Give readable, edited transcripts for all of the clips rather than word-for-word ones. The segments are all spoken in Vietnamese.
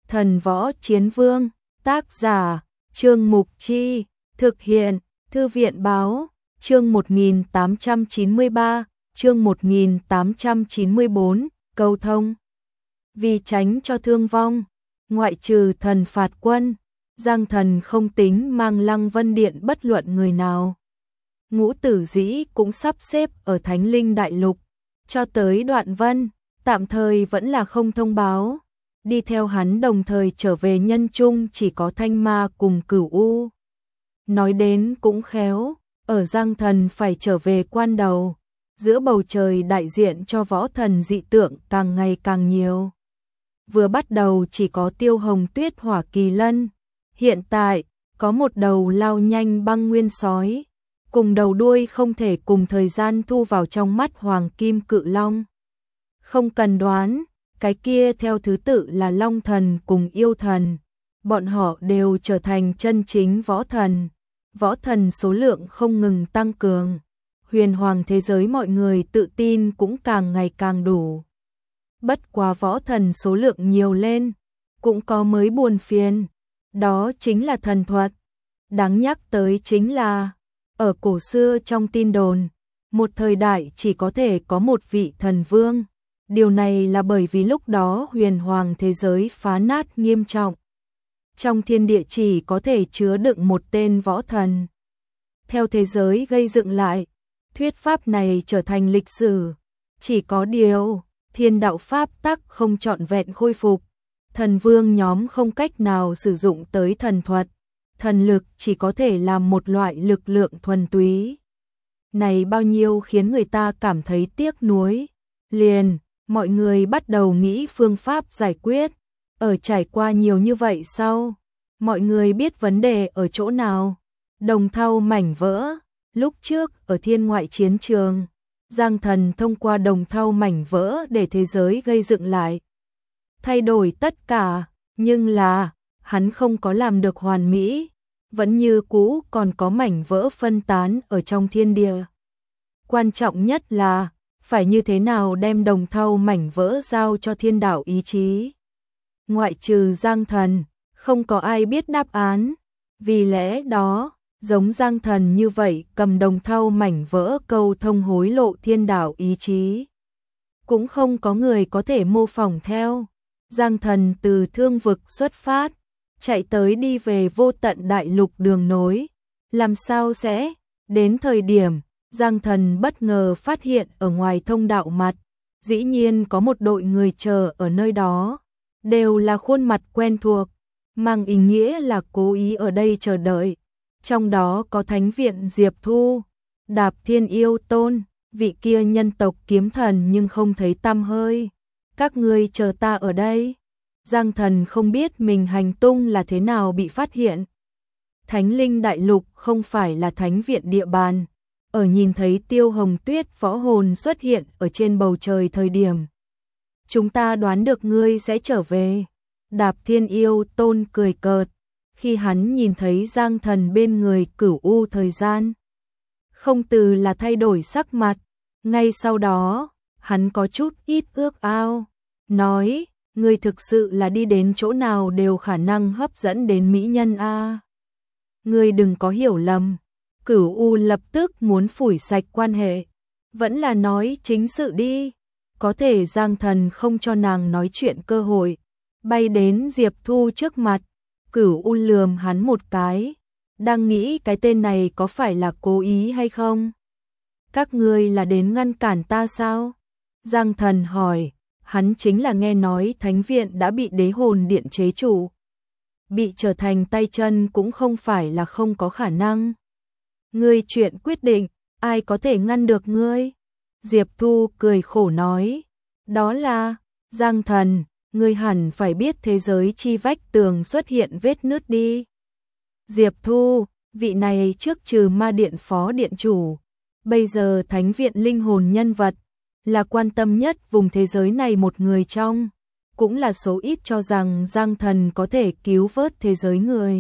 Thần Võ Chiến Vương, tác giả, Trương Mục Chi, thực hiện, Thư viện Báo, chương 1893, chương 1894, cầu thông. Vì tránh cho thương vong, ngoại trừ thần phạt quân, Giang Thần không tính mang Lăng Vân Điện bất luận người nào. Ngũ Tử Dĩ cũng sắp xếp ở Thánh Linh Đại Lục, cho tới Đoạn Vân, tạm thời vẫn là không thông báo. Đi theo hắn đồng thời trở về nhân trung chỉ có Thanh Ma cùng Cửu U. Nói đến cũng khéo, ở Giang Thần phải trở về quan đầu, giữa bầu trời đại diện cho võ thần dị tượng càng ngày càng nhiều. Vừa bắt đầu chỉ có Tiêu Hồng Tuyết Hỏa Kỳ Lân, hiện tại có một đầu lao nhanh băng nguyên sói, cùng đầu đuôi không thể cùng thời gian thu vào trong mắt Hoàng Kim Cự Long. Không cần đoán, cái kia theo thứ tự là Long Thần cùng Yêu Thần, bọn họ đều trở thành chân chính võ thần. Võ thần số lượng không ngừng tăng cường, huyền hoàng thế giới mọi người tự tin cũng càng ngày càng đủ. Bất quá võ thần số lượng nhiều lên, cũng có mới buồn phiền, đó chính là thần thuật. Đáng nhắc tới chính là, ở cổ xưa trong tin đồn, một thời đại chỉ có thể có một vị thần vương. Điều này là bởi vì lúc đó huyền hoàng thế giới phá nát nghiêm trọng. Trong thiên địa chỉ có thể chứa đựng một tên võ thần. Theo thế giới gây dựng lại, thuyết pháp này trở thành lịch sử. Chỉ có điều, thiên đạo pháp tắc không trọn vẹn khôi phục. Thần vương nhóm không cách nào sử dụng tới thần thuật. Thần lực chỉ có thể làm một loại lực lượng thuần túy. Này bao nhiêu khiến người ta cảm thấy tiếc nuối. Liền, mọi người bắt đầu nghĩ phương pháp giải quyết. Ở trải qua nhiều như vậy sau, mọi người biết vấn đề ở chỗ nào. Đồng thau mảnh vỡ, lúc trước ở thiên ngoại chiến trường, Giang Thần thông qua đồng thau mảnh vỡ để thế giới gây dựng lại. Thay đổi tất cả, nhưng là, hắn không có làm được hoàn mỹ, vẫn như cũ còn có mảnh vỡ phân tán ở trong thiên địa. Quan trọng nhất là, phải như thế nào đem đồng thau mảnh vỡ giao cho thiên đạo ý chí. Ngoại trừ Giang Thần, không có ai biết đáp án. Vì lẽ đó, giống Giang Thần như vậy cầm đồng thau mảnh vỡ câu thông hối lộ thiên đạo ý chí. Cũng không có người có thể mô phỏng theo. Giang Thần từ thương vực xuất phát, chạy tới đi về vô tận đại lục đường nối. Làm sao sẽ? Đến thời điểm, Giang Thần bất ngờ phát hiện ở ngoài thông đạo mặt, dĩ nhiên có một đội người chờ ở nơi đó. Đều là khuôn mặt quen thuộc, mang ý nghĩa là cố ý ở đây chờ đợi. Trong đó có Thánh Viện Diệp Thu, Đạp Thiên Yêu Tôn, vị kia nhân tộc kiếm thần nhưng không thấy tăm hơi. Các ngươi chờ ta ở đây. Giang Thần không biết mình hành tung là thế nào bị phát hiện. Thánh Linh Đại Lục không phải là Thánh Viện địa bàn. Ở nhìn thấy Tiêu Hồng Tuyết võ hồn xuất hiện ở trên bầu trời thời điểm, chúng ta đoán được ngươi sẽ trở về. Đạp Thiên Yêu Tôn cười cợt, khi hắn nhìn thấy Giang Thần bên người Cửu U thời gian. Không từ là thay đổi sắc mặt, ngay sau đó, hắn có chút ít ước ao, nói, ngươi thực sự là đi đến chỗ nào đều khả năng hấp dẫn đến mỹ nhân a. Ngươi đừng có hiểu lầm. Cửu U lập tức muốn phủi sạch quan hệ, vẫn là nói chính sự đi. Có thể Giang Thần không cho nàng nói chuyện cơ hội, bay đến Diệp Thu trước mặt. Cửu U lườm hắn một cái, đang nghĩ cái tên này có phải là cố ý hay không? Các ngươi là đến ngăn cản ta sao? Giang Thần hỏi, hắn chính là nghe nói Thánh Viện đã bị Đế Hồn Điện chế trụ. Bị trở thành tay chân cũng không phải là không có khả năng. Ngươi chuyện quyết định, ai có thể ngăn được ngươi? Diệp Thu cười khổ nói, đó là, Giang Thần, ngươi hẳn phải biết thế giới chi vách tường xuất hiện vết nứt đi. Diệp Thu, vị này trước trừ ma điện phó điện chủ, bây giờ Thánh Viện linh hồn nhân vật, là quan tâm nhất vùng thế giới này một người trong, cũng là số ít cho rằng Giang Thần có thể cứu vớt thế giới người.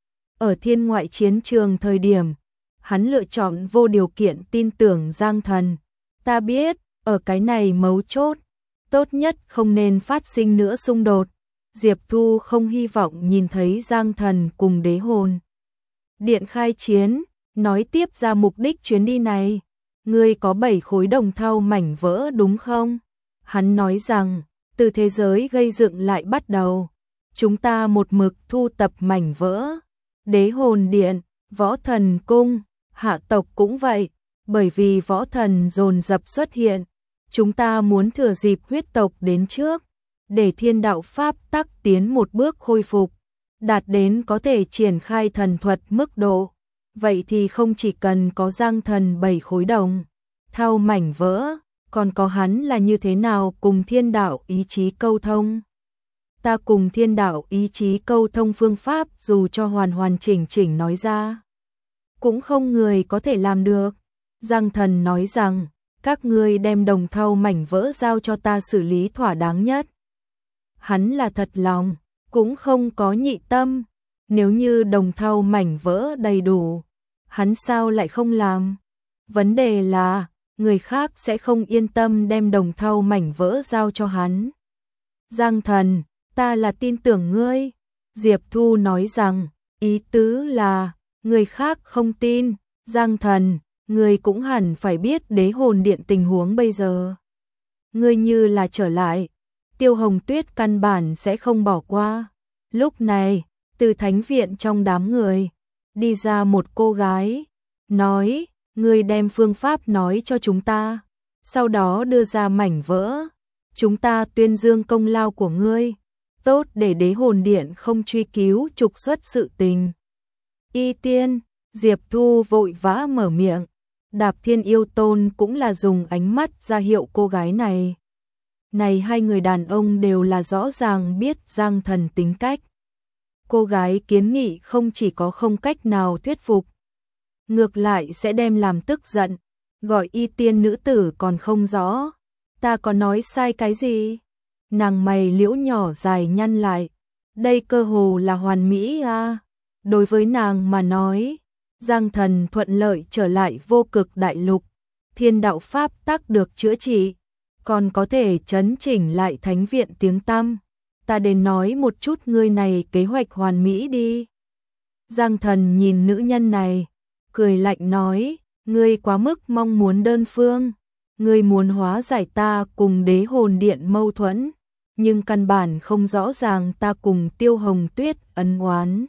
Ở thiên ngoại chiến trường thời điểm, hắn lựa chọn vô điều kiện tin tưởng Giang Thần. Ta biết, ở cái này mấu chốt, tốt nhất không nên phát sinh nữa xung đột. Diệp Thu không hy vọng nhìn thấy Giang Thần cùng đế hồn điện khai chiến, nói tiếp ra mục đích chuyến đi này. Ngươi có 7 khối đồng thau mảnh vỡ đúng không? Hắn nói rằng, từ thế giới gây dựng lại bắt đầu, chúng ta một mực thu tập mảnh vỡ. Đế hồn điện, võ thần cung, hạ tộc cũng vậy, bởi vì võ thần dồn dập xuất hiện, chúng ta muốn thừa dịp huyết tộc đến trước, để thiên đạo pháp tắc tiến một bước khôi phục, đạt đến có thể triển khai thần thuật mức độ. Vậy thì không chỉ cần có Giang Thần 7 khối đồng thau mảnh vỡ, còn có hắn là như thế nào cùng thiên đạo ý chí câu thông. Ta cùng thiên đạo ý chí câu thông phương pháp dù cho hoàn chỉnh nói ra, cũng không người có thể làm được. Giang Thần nói rằng, các ngươi đem đồng thau mảnh vỡ giao cho ta xử lý thỏa đáng nhất. Hắn là thật lòng, cũng không có nhị tâm. Nếu như đồng thau mảnh vỡ đầy đủ, hắn sao lại không làm? Vấn đề là, người khác sẽ không yên tâm đem đồng thau mảnh vỡ giao cho hắn. Giang Thần, ta là tin tưởng ngươi. Diệp Thu nói rằng, ý tứ là, người khác không tin. Giang Thần, ngươi cũng hẳn phải biết đế hồn điện tình huống bây giờ. Ngươi như là trở lại, Tiêu Hồng Tuyết căn bản sẽ không bỏ qua. Lúc này, từ thánh viện trong đám người, đi ra một cô gái, nói, ngươi đem phương pháp nói cho chúng ta, sau đó đưa ra mảnh vỡ, chúng ta tuyên dương công lao của ngươi, tốt để đế hồn điện không truy cứu trục xuất sự tình. Y Tiên, Diệp Thu vội vã mở miệng, Đạp Thiên Yêu Tôn cũng là dùng ánh mắt ra hiệu cô gái này. Này hai người đàn ông đều là rõ ràng biết Giang Thần tính cách. Cô gái kiến nghị không chỉ có không cách nào thuyết phục, ngược lại sẽ đem làm tức giận, gọi Y Tiên nữ tử còn không rõ. Ta có nói sai cái gì? Nàng mày liễu nhỏ dài nhăn lại, đây cơ hồ là hoàn mỹ à. Đối với nàng mà nói, Giang Thần thuận lợi trở lại vô cực đại lục, thiên đạo pháp tắc được chữa trị, còn có thể chấn chỉnh lại thánh viện tiếng tăm. Ta đến nói một chút ngươi này kế hoạch hoàn mỹ đi. Giang Thần nhìn nữ nhân này, cười lạnh nói, ngươi quá mức mong muốn đơn phương, ngươi muốn hóa giải ta cùng đế hồn điện mâu thuẫn, nhưng căn bản không rõ ràng ta cùng Tiêu Hồng Tuyết ân oán.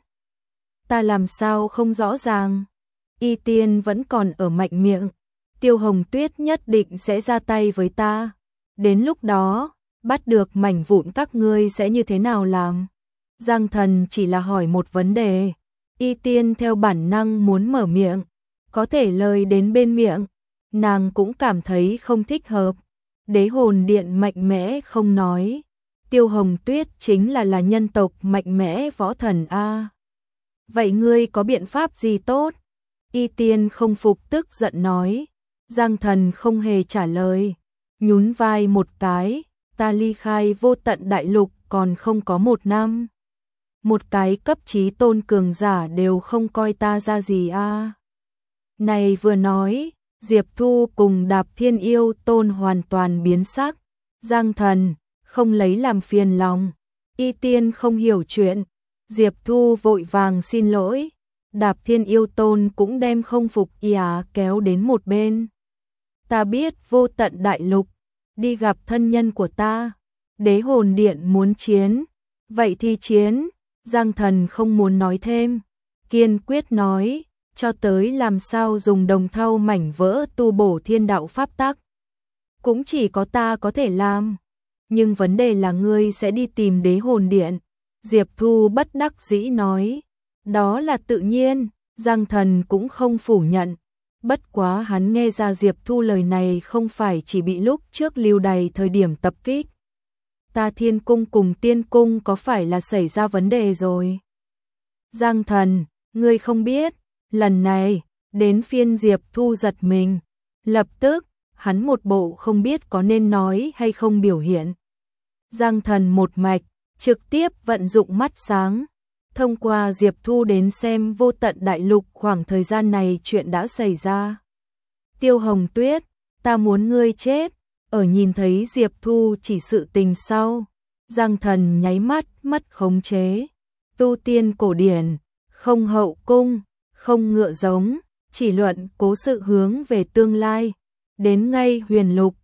Ta làm sao không rõ ràng? Y Tiên vẫn còn ở mạnh miệng, Tiêu Hồng Tuyết nhất định sẽ ra tay với ta. Đến lúc đó, bắt được mảnh vụn các ngươi sẽ như thế nào làm? Giang Thần chỉ là hỏi một vấn đề. Y Tiên theo bản năng muốn mở miệng, có thể lời đến bên miệng, nàng cũng cảm thấy không thích hợp. Đế hồn điện mạnh mẽ không nói, Tiêu Hồng Tuyết chính là nhân tộc mạnh mẽ võ thần a. Vậy ngươi có biện pháp gì tốt? Y Tiên không phục tức giận nói. Giang Thần không hề trả lời, nhún vai một cái, ta ly khai vô tận đại lục còn không có 1 năm. Một cái cấp chí tôn cường giả đều không coi ta ra gì a. Này vừa nói, Diệp Thu cùng Đạp Thiên Yêu Tôn hoàn toàn biến sắc. Giang Thần, không lấy làm phiền lòng. Y Tiên không hiểu chuyện. Diệp Thu vội vàng xin lỗi. Đạp Thiên Yêu Tôn cũng đem không phục kéo đến một bên. Ta biết vô tận đại lục, đi gặp thân nhân của ta. Đế hồn điện muốn chiến, vậy thì chiến. Giang Thần không muốn nói thêm, kiên quyết nói, cho tới làm sao dùng đồng thau mảnh vỡ tu bổ thiên đạo pháp tắc, cũng chỉ có ta có thể làm. Nhưng vấn đề là ngươi sẽ đi tìm đế hồn điện. Diệp Thu bất đắc dĩ nói, đó là tự nhiên. Giang Thần cũng không phủ nhận, bất quá hắn nghe ra Diệp Thu lời này không phải chỉ bị lúc trước lưu đày thời điểm tập kích. Ta Thiên Cung cùng Tiên Cung có phải là xảy ra vấn đề rồi? Giang Thần, ngươi không biết, lần này, đến phiên Diệp Thu giật mình. Lập tức, hắn một bộ không biết có nên nói hay không biểu hiện. Giang Thần một mạch, trực tiếp vận dụng mắt sáng, thông qua Diệp Thu đến xem vô tận đại lục khoảng thời gian này chuyện đã xảy ra. Tiêu Hồng Tuyết, ta muốn ngươi chết. Ở nhìn thấy Diệp Thu chỉ sự tình sau, Giang Thần nháy mắt mất khống chế. Tu tiên cổ điển, không hậu cung, không ngựa giống, chỉ luận cố sự hướng về tương lai. Đến ngay huyền lục,